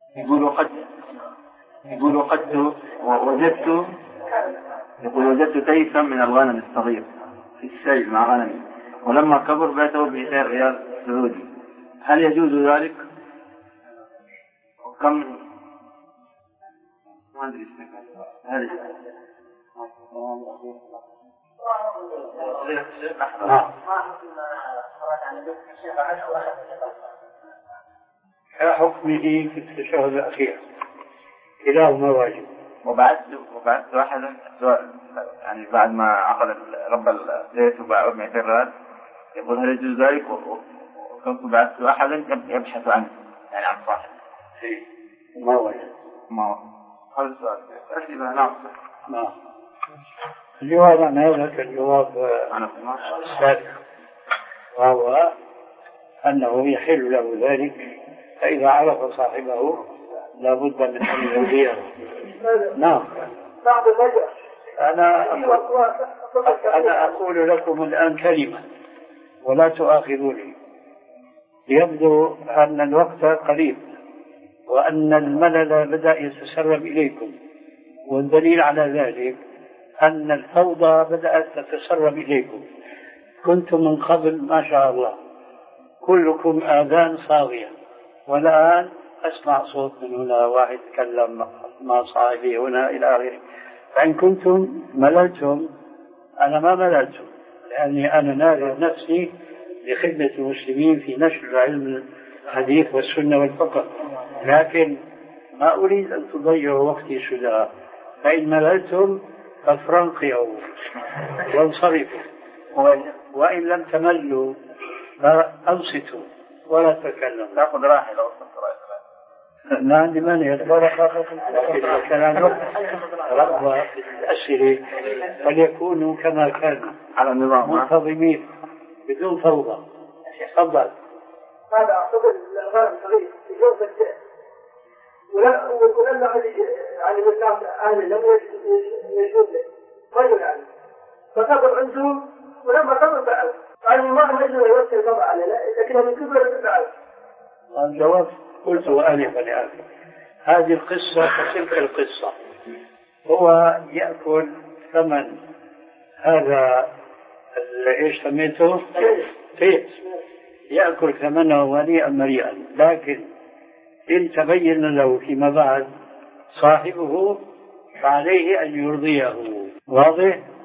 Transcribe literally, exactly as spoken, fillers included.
يقول وقد يقول وقد وجدت يقول وجدت تيسا من الغنم الصغير في السيل مع غنمي، ولما كبر بعته بعشرين ريال سعودي، هل يجوز ذلك؟ وكم ما أدري هل حكمه في التشهد الأخير كلاهما واجب. وبعد وبعد واحدا يعني بعد ما عقد رب البيت وباع مئتين ريال، يقول هل يجوز ذلك؟ وكنت بعد واحدا يبحث عنه يعني عن صاحب ما واجب. ما هذا السؤال أسئلة. نعم نعم. الجواب عن هذا كالجواب السابق، وهو أنه يحل له ذلك فإذا عرف صاحبه لا بد من أن يوديه. نعم. أنا أنا أقول لكم الآن كلمة ولا تؤاخذوني. يبدو أن الوقت قريب وأن الملل بدأ يتسرب إليكم، والدليل على ذلك أن الفوضى بدأت تتسرب إليكم. كنتم من قبل ما شاء الله كلكم آذان صاغية، والآن أسمع صوت من هنا، واحد يتكلم مع صاحبه هنا إلى آخره. فإن كنتم مللتم أنا ما مللتم، لأني أنا ناظر نفسي لخدمة المسلمين في نشر علم الحديث والسنة والفقه، لكن ما أريد أن تضيعوا وقتي سدى. فإن مللتم فافرنقعوا وانصرفوا، وإن لم تملوا فأنصتوا ولا تكلموا. تأخذ راحة لو أصبت راحة. ما عندي مانع، لكن كان رغبة في الأسئلة فليكونوا كما كانوا على النظام منتظمين بدون فوضى. تفضل. هذا أعتقد الأغاني صغير في جوف الشيء، ولا ولما عن الناس أهل لم يجوز له رجل عنه فكبر عنده، ولما كبر بعد يعني ما هم يجوز يوصل كبر عليه، لكن من كبر بعد. الجواب قلت آنفا لآخر. هذه القصة كتلك القصة، هو يأكل ثمن هذا ايش سميته؟ فيت، يأكل ثمنه هنيئا مريئا، لكن إن تبين له فيما بعد صاحبه فعليه أن يرضيه. واضح؟